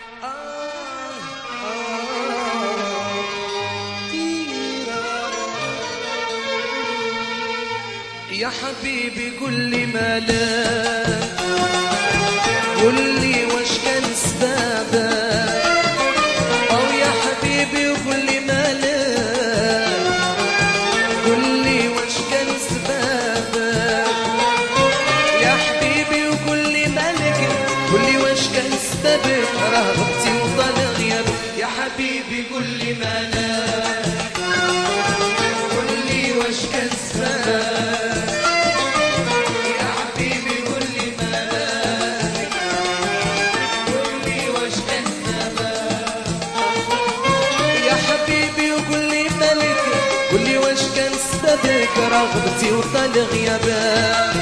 يا حبيبي قل لي مالك، قل لي واش كان سبابك. أو يا حبيبي قل لي مالك، قل لي واش كان سبابك. يا حبيبي وقل لي مالك، قل لي واش كان سبابك. رهبتي وطال غيابك. يا حبيبي قل لي مالك، قل لي واش كان سبابك. رغبتي وطال غيابك.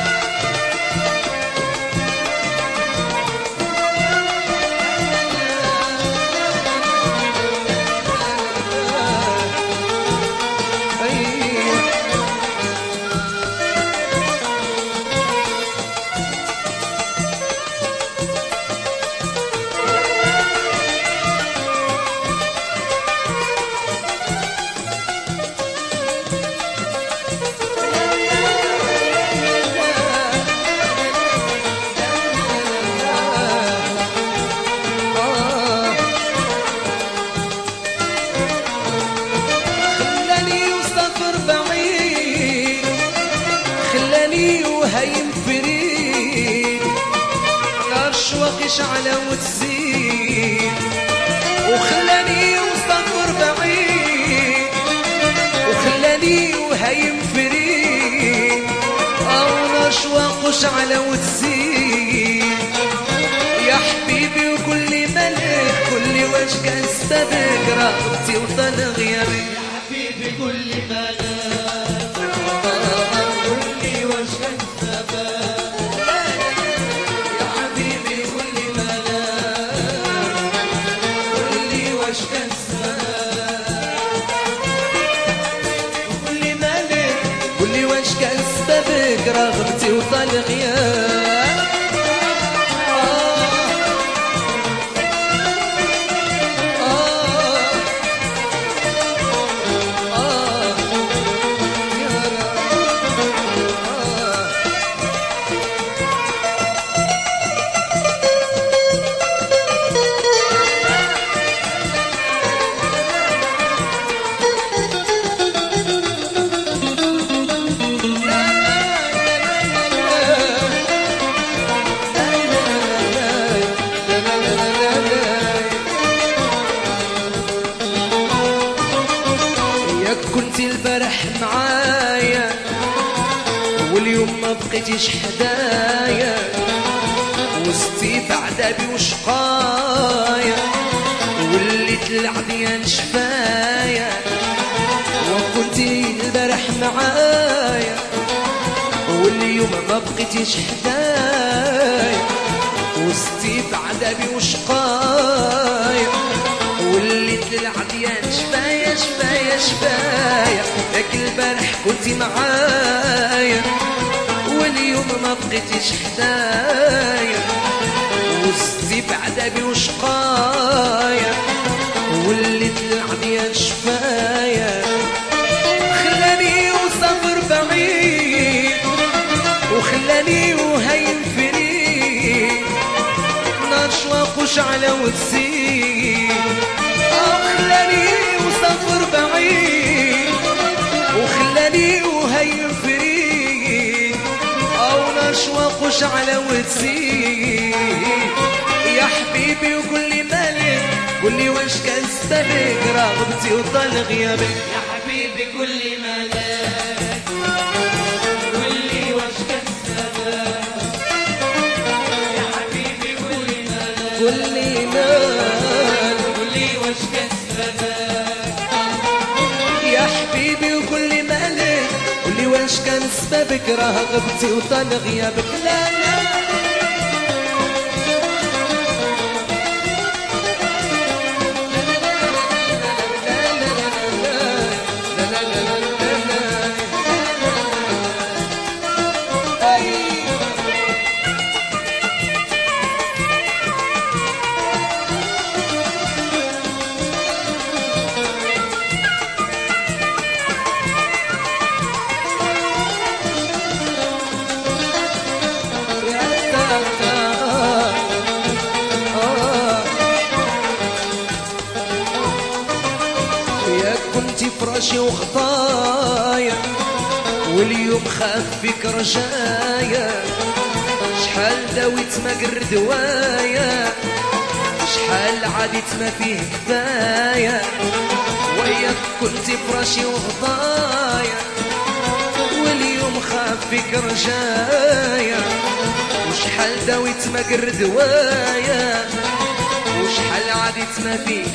وهيم فريد نار شواقش على وتزيد، وخلاني وسافر بعيد، وخلاني وهيم فريد نار شواقش على وتزيد. يا حبيبي وقل لي مالك، قل لي واش كان سببك. رغبتي وطال غيابك. يا حبيبي قل لي مالك، رغبتي وطال غياب. كنتي البارح معايا واليوم ما بقيتيش حدايا، وزتي بعذابي وشقايا، وليت العديان شفايا. وكنتي البارح معايا واليوم ما بقيتيش حدايا، وزتي بعذابي وشقايا، وليت العديان شفايا شفايا شفايا. لك البارح كنتي معايا واليوم ما بقيتيش حدايا، وزتي بعذابي وشقايا، وليت العديان شفايا. خلاني وسافر بعيد، وخلاني وهين فريد نار شواقش على وتزيد. خلاني وسافر بعيد، وخلاني وهيم فريد نار شواقش على وتزيد. يا حبيبي وقل لي مالك، قل لي واش كان سببك. رغبتي وطال غيابك. يا حبيبي قل لي مالك، قل لي واش كان سببك. يا حبيبي قل لي مالك، قل لي مالك، قل لي واش كان سببك. يا حبيبي وقل لي مالك، قل لي واش كان سببك. رغبتي وطال غيابك. لا لا فراشي وخطايا واليوم خاف فيك رجايا شحال داويت ما قرد دوايا شحال عاديت ما فيه كفاية وياك كنت فراشي وخطايا واليوم خاف فيك رجايا وشحال داويت ما قرد دوايا وشحال عاديت ما فيه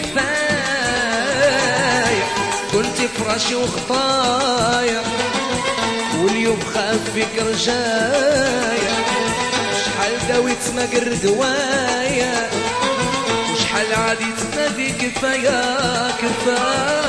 كفاية كنت فراشي وخطايا واليوم خاف فيك رجايا شحال داويت ما قرد دوايا وشحال عاديت ما فيه كفاية كفاية